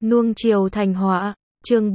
Nuông chiều thành họa, chương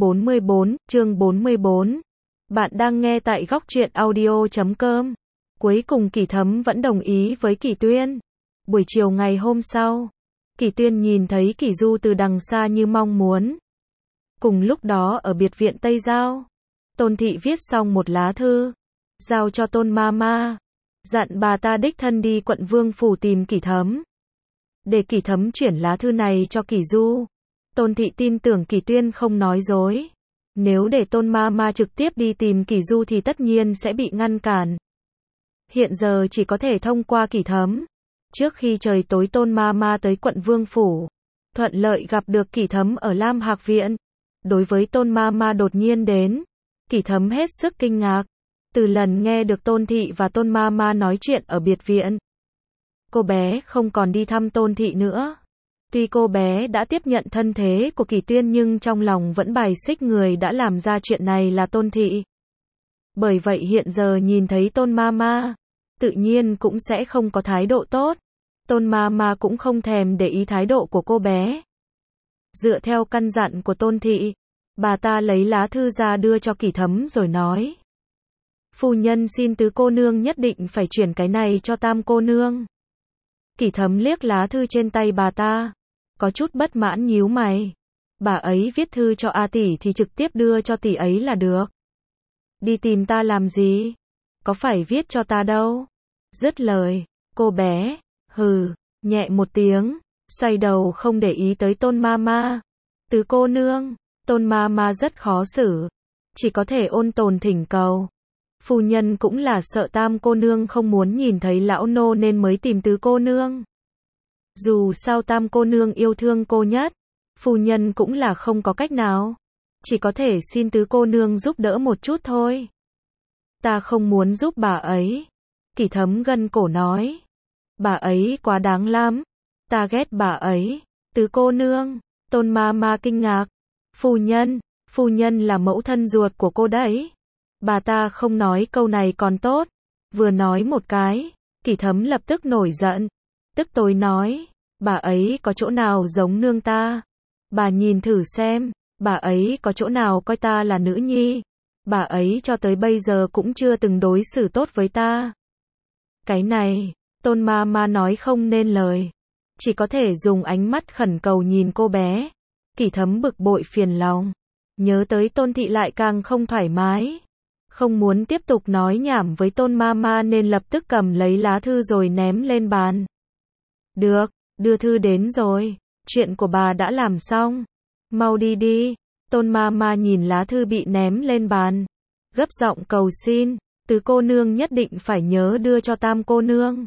44. Bạn đang nghe tại góc truyện audio.com. Cuối cùng Kỷ Thấm vẫn đồng ý với Kỷ Tuyên. Buổi chiều ngày hôm sau, Kỷ Tuyên nhìn thấy Kỷ Du từ đằng xa như mong muốn. Cùng lúc đó ở biệt viện Tây Giao, Tôn Thị viết xong một lá thư, giao cho Tôn Mama, dặn bà ta đích thân đi quận Vương Phủ tìm Kỷ Thấm, để Kỷ Thấm chuyển lá thư này cho Kỷ Du. Tôn Thị tin tưởng Kỷ Tuyên không nói dối. Nếu để Tôn Mama trực tiếp đi tìm Kỷ Du thì tất nhiên sẽ bị ngăn cản. Hiện giờ chỉ có thể thông qua Kỷ Thấm. Trước khi trời tối Tôn Mama tới quận Vương Phủ, thuận lợi gặp được Kỷ Thấm ở Lam Hạc Viện. Đối với Tôn Mama đột nhiên đến, Kỷ Thấm hết sức kinh ngạc. Từ lần nghe được Tôn Thị và Tôn Mama nói chuyện ở biệt viện, cô bé không còn đi thăm Tôn Thị nữa. Tuy cô bé đã tiếp nhận thân thế của Kỷ Tuyên nhưng trong lòng vẫn bài xích người đã làm ra chuyện này là Tôn Thị. Bởi vậy hiện giờ nhìn thấy Tôn Mama, tự nhiên cũng sẽ không có thái độ tốt. Tôn Mama cũng không thèm để ý thái độ của cô bé. Dựa theo căn dặn của Tôn Thị, bà ta lấy lá thư ra đưa cho Kỷ Thấm rồi nói: phu nhân xin tứ cô nương nhất định phải chuyển cái này cho tam cô nương. Kỷ Thấm liếc lá thư trên tay bà ta, có chút bất mãn nhíu mày. Bà ấy viết thư cho A tỷ thì trực tiếp đưa cho tỷ ấy là được. Đi tìm ta làm gì? Có phải viết cho ta đâu. Dứt lời, cô bé hừ nhẹ một tiếng, xoay đầu không để ý tới Tôn Mama. Tứ cô nương, Tôn Mama rất khó xử, chỉ có thể ôn tồn thỉnh cầu. Phu nhân cũng là sợ tam cô nương không muốn nhìn thấy lão nô nên mới tìm tứ cô nương. Dù sao tam cô nương yêu thương cô nhất, phu nhân cũng là không có cách nào. Chỉ có thể xin tứ cô nương giúp đỡ một chút thôi. Ta không muốn giúp bà ấy. Kỷ Thấm gân cổ nói. Bà ấy quá đáng lắm. Ta ghét bà ấy. Tứ cô nương. Tôn Mama kinh ngạc. Phu nhân là mẫu thân ruột của cô đấy. Bà ta không nói câu này còn tốt. Vừa nói một cái, Kỷ Thấm lập tức nổi giận. Tức tối nói, bà ấy có chỗ nào giống nương ta? Bà nhìn thử xem, bà ấy có chỗ nào coi ta là nữ nhi? Bà ấy cho tới bây giờ cũng chưa từng đối xử tốt với ta. Cái này, Tôn Mama nói không nên lời. Chỉ có thể dùng ánh mắt khẩn cầu nhìn cô bé. Kỷ Thấm bực bội phiền lòng. Nhớ tới Tôn Thị lại càng không thoải mái. Không muốn tiếp tục nói nhảm với Tôn Mama nên lập tức cầm lấy lá thư rồi ném lên bàn. Được, đưa thư đến rồi. Chuyện của bà đã làm xong. Mau đi đi. Tôn Mama nhìn lá thư bị ném lên bàn, gấp giọng cầu xin. Tứ cô nương nhất định phải nhớ đưa cho tam cô nương.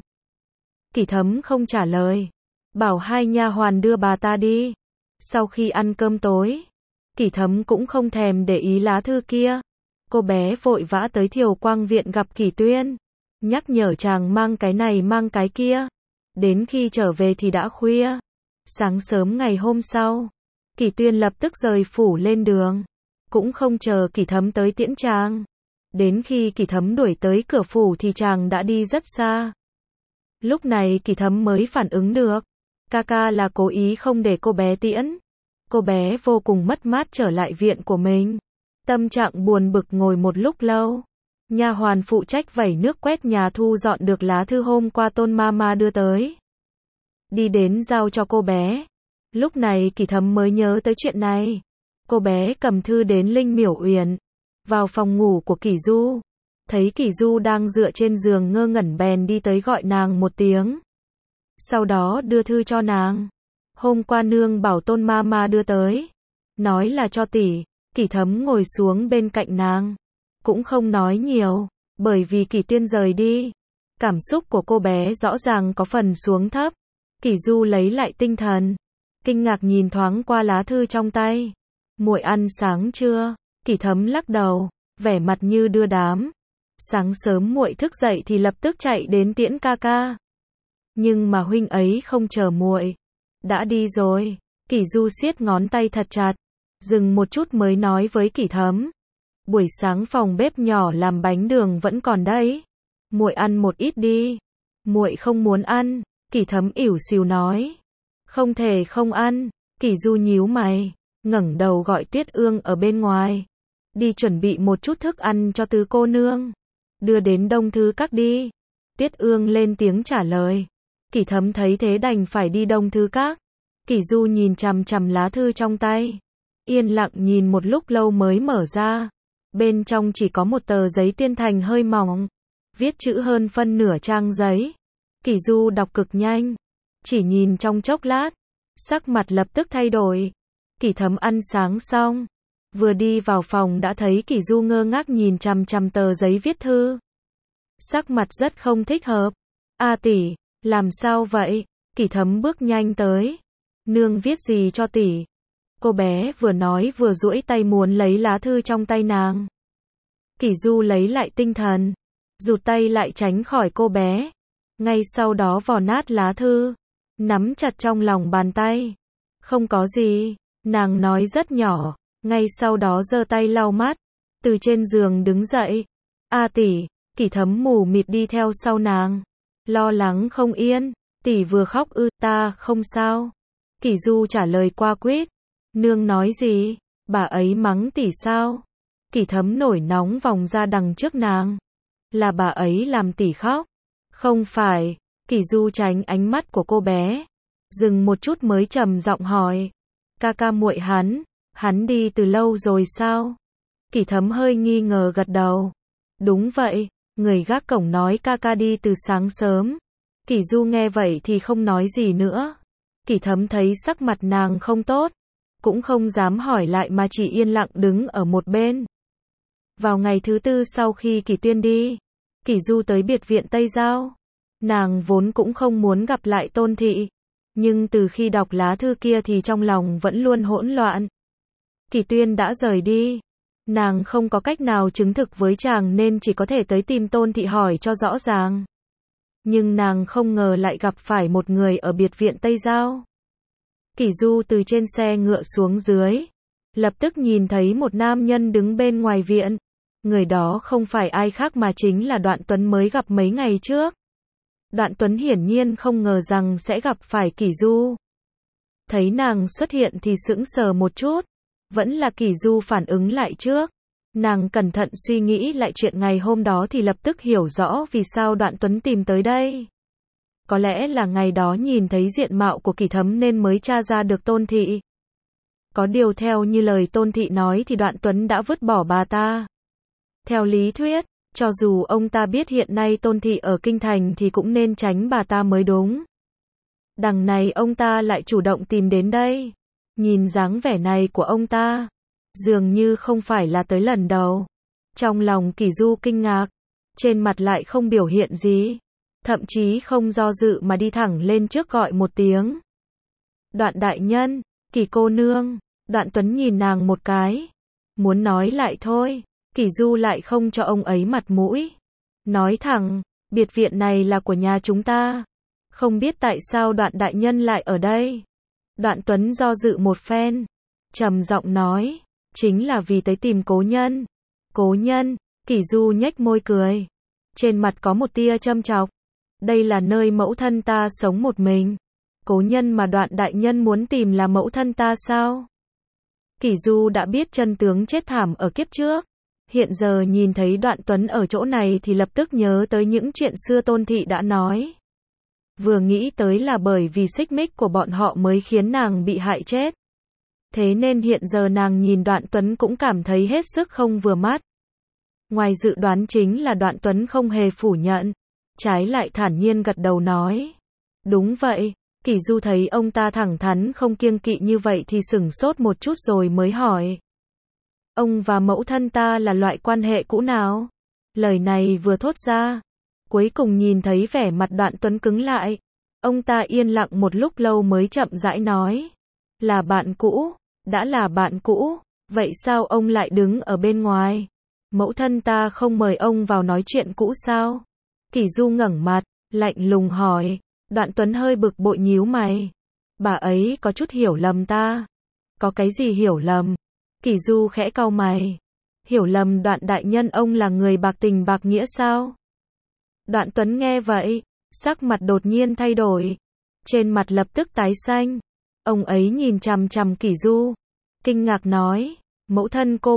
Kỷ Thấm không trả lời, bảo hai nha hoàn đưa bà ta đi. Sau khi ăn cơm tối, Kỷ Thấm cũng không thèm để ý lá thư kia. Cô bé vội vã tới Thiều Quang Viện gặp Kỷ Tuyên, nhắc nhở chàng mang cái này mang cái kia. Đến khi trở về thì đã khuya. Sáng sớm ngày hôm sau, Kỷ Tuyên lập tức rời phủ lên đường, cũng không chờ Kỷ Thấm tới tiễn chàng. Đến khi Kỷ Thấm đuổi tới cửa phủ thì chàng đã đi rất xa. Lúc này Kỷ Thấm mới phản ứng được, ca là cố ý không để cô bé tiễn. Cô bé vô cùng mất mát trở lại viện của mình, tâm trạng buồn bực ngồi một lúc lâu. Nha hoàn phụ trách vẩy nước quét nhà thu dọn được lá thư hôm qua Tôn Mama đưa tới, đi đến giao cho cô bé. Lúc này Kỷ Thấm mới nhớ tới chuyện này. Cô bé cầm thư đến Linh Miểu Uyển, vào phòng ngủ của Kỷ Du, thấy Kỷ Du đang dựa trên giường ngơ ngẩn bèn đi tới gọi nàng một tiếng. Sau đó đưa thư cho nàng. Hôm qua nương bảo Tôn Mama đưa tới, nói là cho tỷ. Kỷ Thấm ngồi xuống bên cạnh nàng, cũng không nói nhiều, bởi vì Kỷ Tuyên rời đi. Cảm xúc của cô bé rõ ràng có phần xuống thấp. Kỷ Du lấy lại tinh thần, kinh ngạc nhìn thoáng qua lá thư trong tay. Muội ăn sáng chưa? Kỷ Thấm lắc đầu, vẻ mặt như đưa đám. Sáng sớm muội thức dậy thì lập tức chạy đến tiễn ca. Nhưng mà huynh ấy không chờ muội, đã đi rồi. Kỷ Du siết ngón tay thật chặt, dừng một chút mới nói với Kỷ Thấm. Buổi sáng phòng bếp nhỏ làm bánh đường vẫn còn đấy. Muội ăn một ít đi. Muội không muốn ăn. Kỷ Thấm ỉu xìu nói. Không thể không ăn. Kỷ Du nhíu mày. ngẩng đầu gọi Tuyết Ương ở bên ngoài. Đi chuẩn bị một chút thức ăn cho tứ cô nương. Đưa đến Đông Thư Các đi. Tuyết Ương lên tiếng trả lời. Kỷ Thấm thấy thế đành phải đi Đông Thư Các. Kỷ Du nhìn chằm chằm lá thư trong tay. Yên lặng nhìn một lúc lâu mới mở ra. Bên trong chỉ có một tờ giấy tuyên thành hơi mỏng. Viết chữ hơn phân nửa trang giấy. Kỷ Du đọc cực nhanh. Chỉ nhìn trong chốc lát. Sắc mặt lập tức thay đổi. Kỷ Thấm ăn sáng xong. Vừa đi vào phòng đã thấy Kỷ Du ngơ ngác nhìn chằm chằm tờ giấy viết thư. Sắc mặt rất không thích hợp. A tỷ, làm sao vậy? Kỷ Thấm bước nhanh tới. Nương viết gì cho tỷ? Cô bé vừa nói vừa duỗi tay muốn lấy lá thư trong tay nàng. Kỷ Du lấy lại tinh thần. Rụt tay lại tránh khỏi cô bé. Ngay sau đó vò nát lá thư. Nắm chặt trong lòng bàn tay. Không có gì. Nàng nói rất nhỏ. Ngay sau đó giơ tay lau mắt. Từ trên giường đứng dậy. A tỷ. Kỷ Thấm mù mịt đi theo sau nàng. Lo lắng không yên. Tỷ vừa khóc ư? Ta không sao. Kỷ Du trả lời qua quýt. Nương nói gì? Bà ấy mắng tỷ sao? Kỷ Thấm nổi nóng vòng ra đằng trước nàng. Là bà ấy làm tỷ khóc. Không phải. Kỷ Du tránh ánh mắt của cô bé. Dừng một chút mới trầm giọng hỏi. Ca ca muội hắn đi từ lâu rồi sao? Kỷ Thấm hơi nghi ngờ gật đầu. Đúng vậy, người gác cổng nói ca ca đi từ sáng sớm. Kỷ Du nghe vậy thì không nói gì nữa. Kỷ Thấm thấy sắc mặt nàng không tốt. Cũng không dám hỏi lại mà chỉ yên lặng đứng ở một bên. Vào ngày thứ tư sau khi Kỷ Tuyên đi, Kỷ Du tới biệt viện Tây Giao. Nàng vốn cũng không muốn gặp lại Tôn Thị. Nhưng từ khi đọc lá thư kia thì trong lòng vẫn luôn hỗn loạn. Kỷ Tuyên đã rời đi. Nàng không có cách nào chứng thực với chàng nên chỉ có thể tới tìm Tôn Thị hỏi cho rõ ràng. Nhưng nàng không ngờ lại gặp phải một người ở biệt viện Tây Giao. Kỷ Du từ trên xe ngựa xuống dưới. Lập tức nhìn thấy một nam nhân đứng bên ngoài viện. Người đó không phải ai khác mà chính là Đoạn Tuấn mới gặp mấy ngày trước. Đoạn Tuấn hiển nhiên không ngờ rằng sẽ gặp phải Kỷ Du. Thấy nàng xuất hiện thì sững sờ một chút. Vẫn là Kỷ Du phản ứng lại trước. Nàng cẩn thận suy nghĩ lại chuyện ngày hôm đó thì lập tức hiểu rõ vì sao Đoạn Tuấn tìm tới đây. Có lẽ là ngày đó nhìn thấy diện mạo của Kỷ Thấm nên mới tra ra được Tôn Thị. Có điều theo như lời Tôn Thị nói thì Đoạn Tuấn đã vứt bỏ bà ta. Theo lý thuyết, cho dù ông ta biết hiện nay Tôn Thị ở Kinh Thành thì cũng nên tránh bà ta mới đúng. Đằng này ông ta lại chủ động tìm đến đây. Nhìn dáng vẻ này của ông ta, dường như không phải là tới lần đầu. Trong lòng Kỷ Du kinh ngạc, trên mặt lại không biểu hiện gì. Thậm chí không do dự mà đi thẳng lên trước gọi một tiếng. Đoạn đại nhân, Kỷ cô nương. Đoạn Tuấn nhìn nàng một cái. Muốn nói lại thôi. Kỷ Du lại không cho ông ấy mặt mũi. Nói thẳng, biệt viện này là của nhà chúng ta. Không biết tại sao Đoạn đại nhân lại ở đây. Đoạn Tuấn do dự một phen. Trầm giọng nói. Chính là vì tới tìm cố nhân. Cố nhân. Kỷ Du nhếch môi cười. Trên mặt có một tia châm chọc. Đây là nơi mẫu thân ta sống một mình. Cố nhân mà Đoạn đại nhân muốn tìm là mẫu thân ta sao? Kỷ Du đã biết chân tướng chết thảm ở kiếp trước. Hiện giờ nhìn thấy Đoạn Tuấn ở chỗ này thì lập tức nhớ tới những chuyện xưa Tôn Thị đã nói. Vừa nghĩ tới là bởi vì xích mích của bọn họ mới khiến nàng bị hại chết. Thế nên hiện giờ nàng nhìn Đoạn Tuấn cũng cảm thấy hết sức không vừa mắt. Ngoài dự đoán chính là Đoạn Tuấn không hề phủ nhận. Trái lại thản nhiên gật đầu nói. Đúng vậy. Kỷ Du thấy ông ta thẳng thắn không kiêng kỵ như vậy thì sửng sốt một chút rồi mới hỏi. Ông và mẫu thân ta là loại quan hệ cũ nào? Lời này vừa thốt ra. Cuối cùng nhìn thấy vẻ mặt Đoạn Tuấn cứng lại. Ông ta yên lặng một lúc lâu mới chậm rãi nói. Là bạn cũ. Đã là bạn cũ. Vậy sao ông lại đứng ở bên ngoài? Mẫu thân ta không mời ông vào nói chuyện cũ sao? Kỷ Du ngẩng mặt, lạnh lùng hỏi. Đoạn Tuấn hơi bực bội nhíu mày. Bà ấy có chút hiểu lầm ta. Có cái gì hiểu lầm? Kỷ Du khẽ cau mày. Hiểu lầm Đoạn đại nhân ông là người bạc tình bạc nghĩa sao? Đoạn Tuấn nghe vậy, sắc mặt đột nhiên thay đổi. Trên mặt lập tức tái xanh. Ông ấy nhìn chằm chằm Kỷ Du. kinh ngạc nói, mẫu thân cô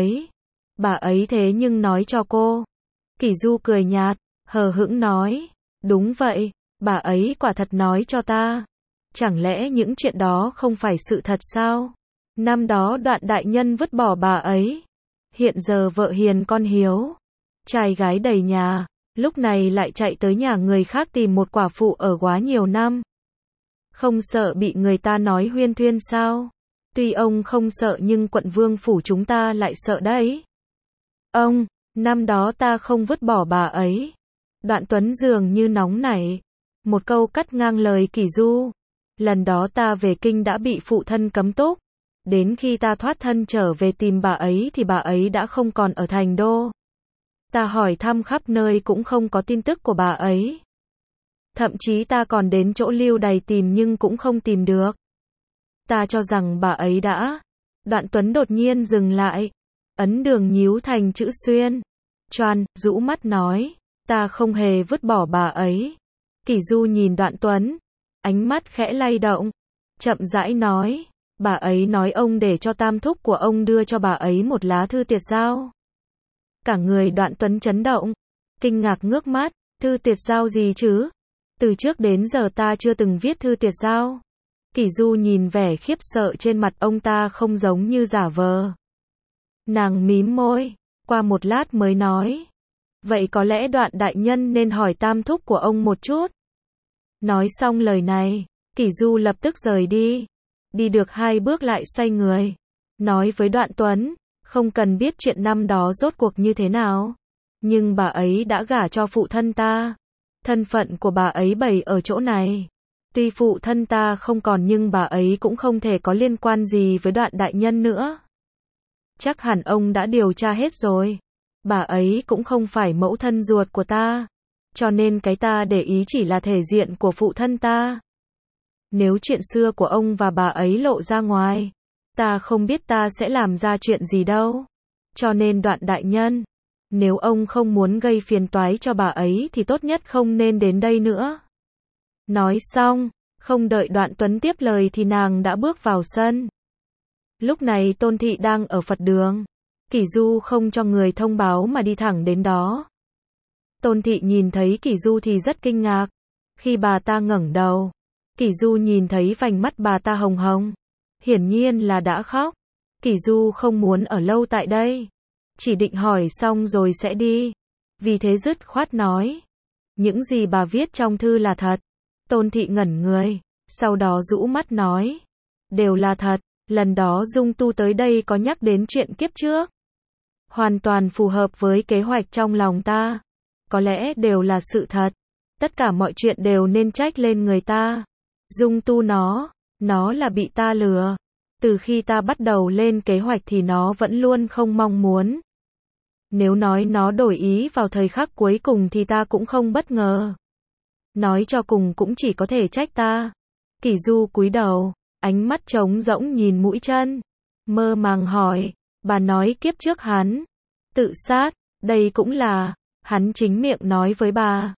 bà ấy thế nhưng nói cho cô. Kỷ Du cười nhạt, hờ hững nói, đúng vậy, bà ấy quả thật nói cho ta. Chẳng lẽ những chuyện đó không phải sự thật sao? Năm đó Đoạn đại nhân vứt bỏ bà ấy. Hiện giờ vợ hiền con hiếu, trai gái đầy nhà, lúc này lại chạy tới nhà người khác tìm một quả phụ ở quá nhiều năm. Không sợ bị người ta nói huyên thuyên sao? Tuy ông không sợ nhưng quận vương phủ chúng ta lại sợ đấy. Ông, năm đó ta không vứt bỏ bà ấy. Đoạn Tuấn dường như nóng nảy. Một câu cắt ngang lời Kỷ Du. Lần đó ta về kinh đã bị phụ thân cấm túc. Đến khi ta thoát thân trở về tìm bà ấy thì bà ấy đã không còn ở thành đô. Ta hỏi thăm khắp nơi cũng không có tin tức của bà ấy. Thậm chí ta còn đến chỗ Lưu Đày tìm nhưng cũng không tìm được. Ta cho rằng bà ấy đã. Đoạn Tuấn đột nhiên dừng lại. Ấn đường nhíu thành chữ xuyên. Choan, rũ mắt nói. Ta không hề vứt bỏ bà ấy. Kỷ Du nhìn Đoạn Tuấn. Ánh mắt khẽ lay động. Chậm rãi nói. Bà ấy nói ông để cho tam thúc của ông đưa cho bà ấy một lá thư tiệt giao. Cả người Đoạn Tuấn chấn động. Kinh ngạc ngước mắt. Thư tiệt giao gì chứ? Từ trước đến giờ ta chưa từng viết thư tiệt giao. Kỷ Du nhìn vẻ khiếp sợ trên mặt ông ta không giống như giả vờ. Nàng mím môi, qua một lát mới nói. Vậy có lẽ Đoạn đại nhân nên hỏi tam thúc của ông một chút. Nói xong lời này, Kỷ Du lập tức rời đi. Đi được 2 bước lại xoay người. Nói với Đoạn Tuấn, không cần biết chuyện năm đó rốt cuộc như thế nào. Nhưng bà ấy đã gả cho phụ thân ta. Thân phận của bà ấy bày ở chỗ này. Tuy phụ thân ta không còn nhưng bà ấy cũng không thể có liên quan gì với Đoạn đại nhân nữa. Chắc hẳn ông đã điều tra hết rồi. Bà ấy cũng không phải mẫu thân ruột của ta. Cho nên cái ta để ý chỉ là thể diện của phụ thân ta. Nếu chuyện xưa của ông và bà ấy lộ ra ngoài, ta không biết ta sẽ làm ra chuyện gì đâu. Cho nên Đoạn đại nhân, nếu ông không muốn gây phiền toái cho bà ấy thì tốt nhất không nên đến đây nữa. Nói xong, không đợi Đoạn Tuấn tiếp lời thì nàng đã bước vào sân. Lúc này Tôn Thị đang ở Phật đường. Kỷ Du không cho người thông báo mà đi thẳng đến đó. Tôn Thị nhìn thấy Kỷ Du thì rất kinh ngạc. Khi bà ta ngẩng đầu, Kỷ Du nhìn thấy vành mắt bà ta hồng hồng. Hiển nhiên là đã khóc. Kỷ Du không muốn ở lâu tại đây. Chỉ định hỏi xong rồi sẽ đi. Vì thế dứt khoát nói. Những gì bà viết trong thư là thật. Tôn Thị ngẩn người. Sau đó rũ mắt nói. Đều là thật. Lần đó Dung Tu tới đây có nhắc đến chuyện kiếp trước. Hoàn toàn phù hợp với kế hoạch trong lòng ta. Có lẽ đều là sự thật. Tất cả mọi chuyện đều nên trách lên người ta. Dung Tu nó là bị ta lừa. Từ khi ta bắt đầu lên kế hoạch thì nó vẫn luôn không mong muốn. Nếu nói nó đổi ý vào thời khắc cuối cùng thì ta cũng không bất ngờ. Nói cho cùng cũng chỉ có thể trách ta. Kỷ Du cúi đầu, ánh mắt trống rỗng nhìn mũi chân. Mơ màng hỏi, bà nói kiếp trước hắn tự sát, đây cũng là, hắn chính miệng nói với bà.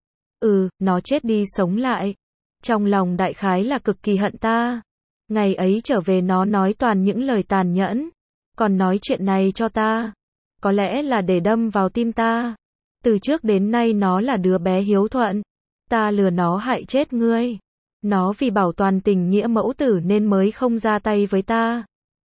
Nó chết đi sống lại. Trong lòng đại khái là cực kỳ hận ta. Ngày ấy trở về nó nói toàn những lời tàn nhẫn. Còn nói chuyện này cho ta. Có lẽ là để đâm vào tim ta. Từ trước đến nay nó là đứa bé hiếu thuận. Ta lừa nó hại chết ngươi. Nó vì bảo toàn tình nghĩa mẫu tử nên mới không ra tay với ta.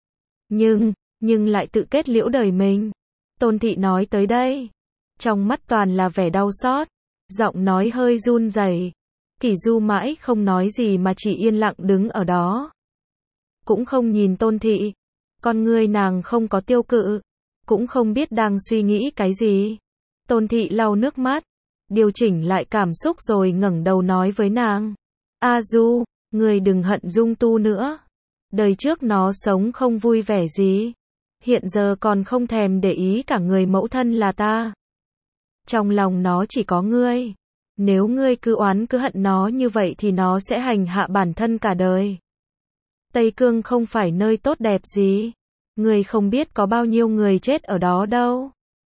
Nhưng lại tự kết liễu đời mình. Tôn Thị nói tới đây. Trong mắt toàn là vẻ đau xót. Giọng nói hơi run rẩy. Kỷ Du mãi không nói gì mà chỉ yên lặng đứng ở đó. Cũng không nhìn Tôn Thị. Con ngươi nàng không có tiêu cự. Cũng không biết đang suy nghĩ cái gì. Tôn Thị lau nước mắt. Điều chỉnh lại cảm xúc rồi ngẩng đầu nói với nàng. A Du, người đừng hận Dung Tu nữa. Đời trước nó sống không vui vẻ gì. Hiện giờ còn không thèm để ý cả người mẫu thân là ta. Trong lòng nó chỉ có ngươi. Nếu ngươi cứ oán cứ hận nó như vậy thì nó sẽ hành hạ bản thân cả đời. Tây Cương không phải nơi tốt đẹp gì. Ngươi không biết có bao nhiêu người chết ở đó đâu.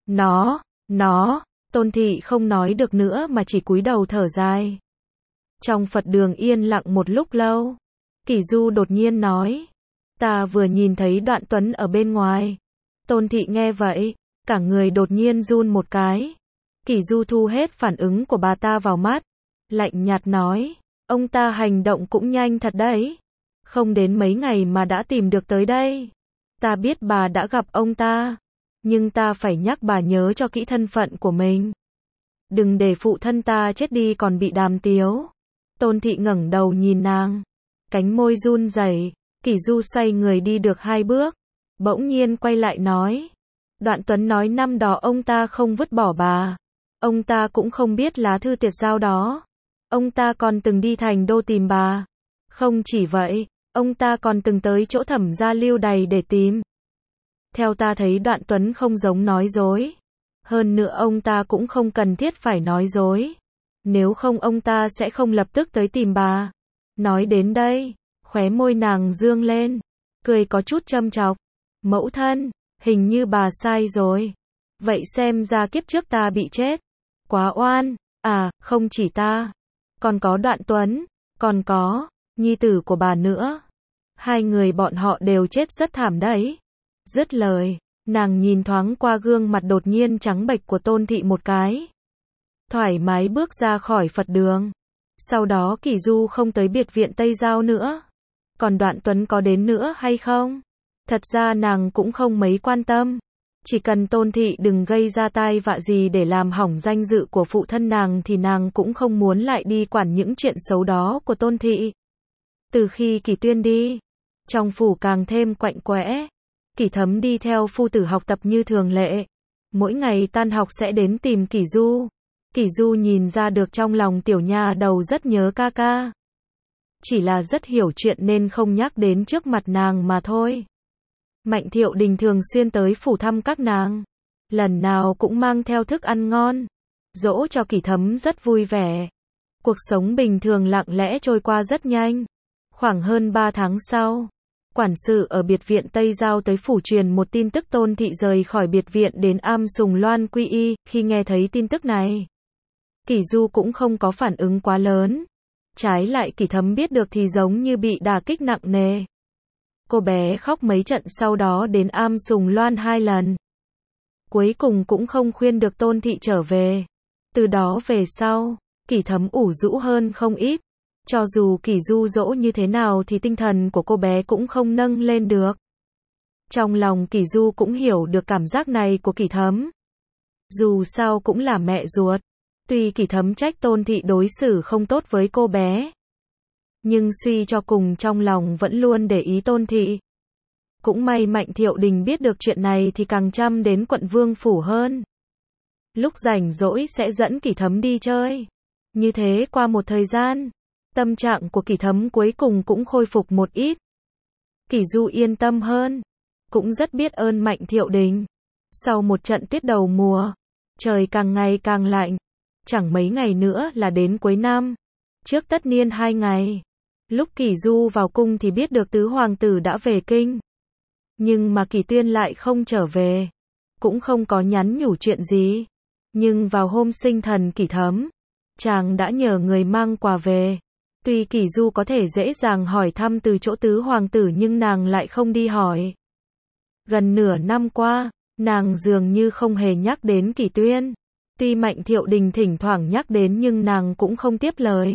Tôn Thị không nói được nữa mà chỉ cúi đầu thở dài. Trong Phật đường yên lặng một lúc lâu. Kỷ Du đột nhiên nói. Ta vừa nhìn thấy Đoạn Tuấn ở bên ngoài. Tôn Thị nghe vậy, cả người đột nhiên run một cái. Kỷ Du thu hết phản ứng của bà ta vào mắt, lạnh nhạt nói, ông ta hành động cũng nhanh thật đấy. Không đến mấy ngày mà đã tìm được tới đây. Ta biết bà đã gặp ông ta, nhưng ta phải nhắc bà nhớ cho kỹ thân phận của mình. Đừng để phụ thân ta chết đi còn bị đàm tiếu. Tôn Thị ngẩng đầu nhìn nàng, cánh môi run rẩy. Kỷ Du xoay người đi được 2 bước, bỗng nhiên quay lại nói, Đoạn Tuấn nói năm đó ông ta không vứt bỏ bà. Ông ta cũng không biết lá thư tiệt giao đó. Ông ta còn từng đi thành đô tìm bà. Không chỉ vậy, ông ta còn từng tới chỗ Thẩm gia lưu đày để tìm. Theo ta thấy Đoạn Tuấn không giống nói dối. Hơn nữa ông ta cũng không cần thiết phải nói dối. Nếu không ông ta sẽ không lập tức tới tìm bà. Nói đến đây, khóe môi nàng dương lên, cười có chút châm chọc. Mẫu thân, hình như bà sai rồi. Vậy xem ra kiếp trước ta bị chết. Quá oan. À, không chỉ ta. Còn có Đoạn Tuấn. Còn có nhi tử của bà nữa. 2 người bọn họ đều chết rất thảm đấy. Dứt lời, nàng nhìn thoáng qua gương mặt đột nhiên trắng bệch của Tôn Thị một cái. Thoải mái bước ra khỏi Phật đường. Sau đó Kỷ Du không tới biệt viện Tây Giao nữa. Còn Đoạn Tuấn có đến nữa hay không? Thật ra nàng cũng không mấy quan tâm. Chỉ cần Tôn Thị đừng gây ra tai vạ gì để làm hỏng danh dự của phụ thân nàng thì nàng cũng không muốn lại đi quản những chuyện xấu đó của Tôn Thị. Từ khi Kỷ Tuyên đi, trong phủ càng thêm quạnh quẽ. Kỷ Thấm đi theo phu tử học tập như thường lệ. Mỗi ngày tan học sẽ đến tìm Kỷ Du. Kỷ Du nhìn ra được trong lòng tiểu nha đầu rất nhớ ca ca. Chỉ là rất hiểu chuyện nên không nhắc đến trước mặt nàng mà thôi. Mạnh Thiệu Đình thường xuyên tới phủ thăm các nàng. Lần nào cũng mang theo thức ăn ngon. Dỗ cho Kỷ Thấm rất vui vẻ. Cuộc sống bình thường lặng lẽ trôi qua rất nhanh. Khoảng hơn 3 tháng sau, quản sự ở biệt viện Tây Giao tới phủ truyền một tin tức Tôn Thị rời khỏi biệt viện đến Am Sùng Loan quy y. Khi nghe thấy tin tức này, Kỷ Du cũng không có phản ứng quá lớn. Trái lại Kỷ Thấm biết được thì giống như bị đả kích nặng nề. Cô bé khóc mấy trận sau đó đến Am Sùng Loan 2 lần. Cuối cùng cũng không khuyên được Tôn Thị trở về. Từ đó về sau, Kỷ Thấm ủ rũ hơn không ít. Cho dù Kỷ Du dỗ như thế nào thì tinh thần của cô bé cũng không nâng lên được. Trong lòng Kỷ Du cũng hiểu được cảm giác này của Kỷ Thấm. Dù sao cũng là mẹ ruột. Tuy Kỷ Thấm trách Tôn Thị đối xử không tốt với cô bé, nhưng suy cho cùng trong lòng vẫn luôn để ý Tôn Thị. Cũng may Mạnh Thiệu Đình biết được chuyện này thì càng chăm đến quận Vương phủ hơn. Lúc rảnh rỗi sẽ dẫn Kỷ Thấm đi chơi. Như thế qua một thời gian, tâm trạng của Kỷ Thấm cuối cùng cũng khôi phục một ít. Kỷ Du yên tâm hơn, cũng rất biết ơn Mạnh Thiệu Đình. Sau một trận tuyết đầu mùa, trời càng ngày càng lạnh. Chẳng mấy ngày nữa là đến cuối năm. Trước tất niên 2 ngày, lúc Kỷ Du vào cung thì biết được tứ hoàng tử đã về kinh. Nhưng mà Kỷ Tuyên lại không trở về, cũng không có nhắn nhủ chuyện gì. Nhưng vào hôm sinh thần Kỷ Thấm, chàng đã nhờ người mang quà về. Tuy Kỷ Du có thể dễ dàng hỏi thăm từ chỗ tứ hoàng tử nhưng nàng lại không đi hỏi. Gần nửa năm qua, nàng dường như không hề nhắc đến Kỷ Tuyên. Tuy Mạnh Thiệu Đình thỉnh thoảng nhắc đến nhưng nàng cũng không tiếp lời.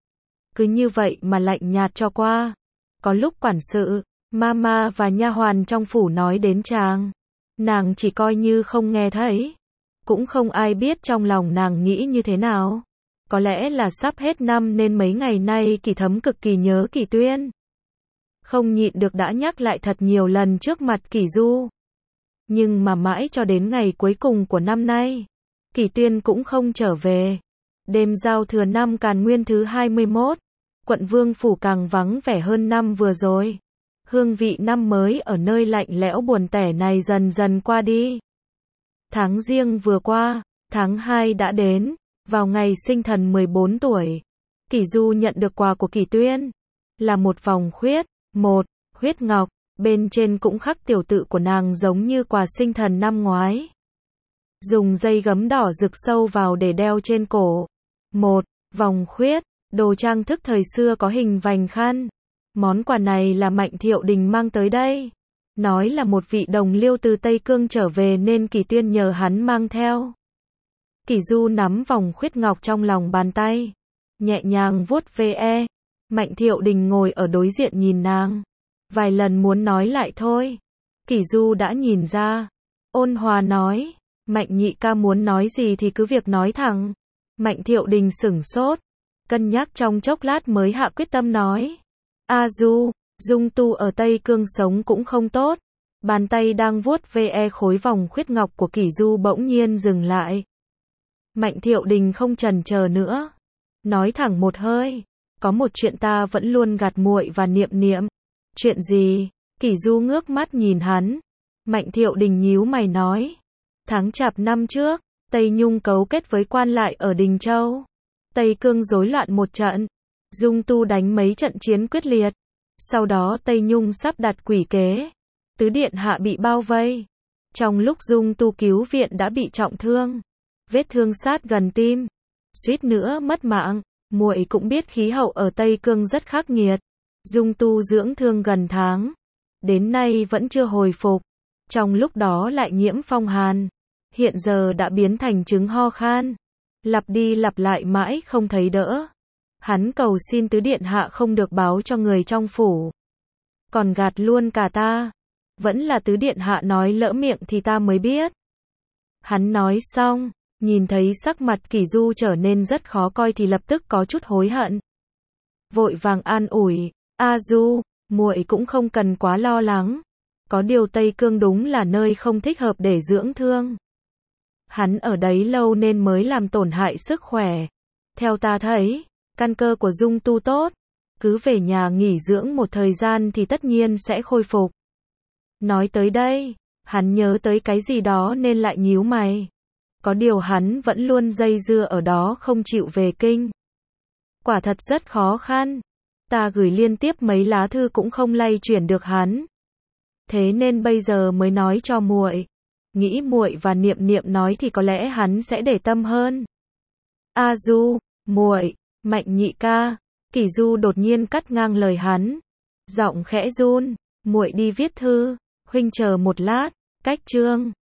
Cứ như vậy mà lạnh nhạt cho qua. Có lúc quản sự, mama và nha hoàn trong phủ nói đến chàng, nàng chỉ coi như không nghe thấy. Cũng không ai biết trong lòng nàng nghĩ như thế nào. Có lẽ là sắp hết năm nên mấy ngày nay Kỷ Thấm cực kỳ nhớ Kỷ Tuyên. Không nhịn được đã nhắc lại thật nhiều lần trước mặt Kỷ Du. Nhưng mà mãi cho đến ngày cuối cùng của năm nay, Kỷ Tuyên cũng không trở về. Đêm giao thừa năm Càn Nguyên thứ 21, quận Vương phủ càng vắng vẻ hơn năm vừa rồi. Hương vị năm mới ở nơi lạnh lẽo buồn tẻ này dần dần qua đi. Tháng Giêng vừa qua, tháng 2 đã đến. Vào ngày sinh thần 14 tuổi, Kỷ Du nhận được quà của Kỷ Tuyên. Là một vòng khuyết, một huyết ngọc, bên trên cũng khắc tiểu tự của nàng giống như quà sinh thần năm ngoái. Dùng dây gấm đỏ rực sâu vào để đeo trên cổ. Một vòng khuyết, đồ trang thức thời xưa có hình vành khăn. Món quà này là Mạnh Thiệu Đình mang tới đây. Nói là một vị đồng liêu từ Tây Cương trở về nên Kỳ Tuyên nhờ hắn mang theo. Kỳ Du nắm vòng khuyết ngọc trong lòng bàn tay, nhẹ nhàng vuốt ve. Mạnh Thiệu Đình ngồi ở đối diện nhìn nàng, vài lần muốn nói lại thôi. Kỳ Du đã nhìn ra, ôn hòa nói, Mạnh nhị ca muốn nói gì thì cứ việc nói thẳng. Mạnh Thiệu Đình sửng sốt, cân nhắc trong chốc lát mới hạ quyết tâm nói. A Du, Dung Tu ở Tây Cương sống cũng không tốt. Bàn tay đang vuốt ve khối vòng khuyết ngọc của Kỳ Du bỗng nhiên dừng lại. Mạnh Thiệu Đình không chần chờ nữa, nói thẳng một hơi, có một chuyện ta vẫn luôn gạt muội và Niệm Niệm. Chuyện gì? Kỳ Du ngước mắt nhìn hắn. Mạnh Thiệu Đình nhíu mày nói, tháng Chạp năm trước, Tây Nhung cấu kết với quan lại ở Đình Châu. Tây Cương rối loạn một trận, Dung Tu đánh mấy trận chiến quyết liệt. Sau đó Tây Nhung sắp đặt quỷ kế, tứ điện hạ bị bao vây. Trong lúc Dung Tu cứu viện đã bị trọng thương, vết thương sát gần tim, suýt nữa mất mạng. Muội cũng biết khí hậu ở Tây Cương rất khắc nghiệt. Dung Tu dưỡng thương gần tháng, đến nay vẫn chưa hồi phục. Trong lúc đó lại nhiễm phong hàn, hiện giờ đã biến thành chứng ho khan, lặp đi lặp lại mãi không thấy đỡ. Hắn cầu xin tứ điện hạ không được báo cho người trong phủ, còn gạt luôn cả ta. Vẫn là tứ điện hạ nói lỡ miệng thì ta mới biết. Hắn nói xong, nhìn thấy sắc mặt Kỳ Du trở nên rất khó coi thì lập tức có chút hối hận. Vội vàng an ủi, A Du, muội cũng không cần quá lo lắng. Có điều Tây Cương đúng là nơi không thích hợp để dưỡng thương. Hắn ở đấy lâu nên mới làm tổn hại sức khỏe. Theo ta thấy, căn cơ của Dung Tu tốt, cứ về nhà nghỉ dưỡng một thời gian thì tất nhiên sẽ khôi phục. Nói tới đây, hắn nhớ tới cái gì đó nên lại nhíu mày. Có điều hắn vẫn luôn dây dưa ở đó không chịu về kinh. Quả thật rất khó khăn. Ta gửi liên tiếp mấy lá thư cũng không lay chuyển được hắn. Thế nên bây giờ mới nói cho muội. Nghĩ muội và Niệm Niệm nói thì có lẽ hắn sẽ để tâm hơn. A Du, muội, Mạnh nhị ca. Kỳ Du đột nhiên cắt ngang lời hắn, giọng khẽ run, muội đi viết thư, huynh chờ một lát. Cách chương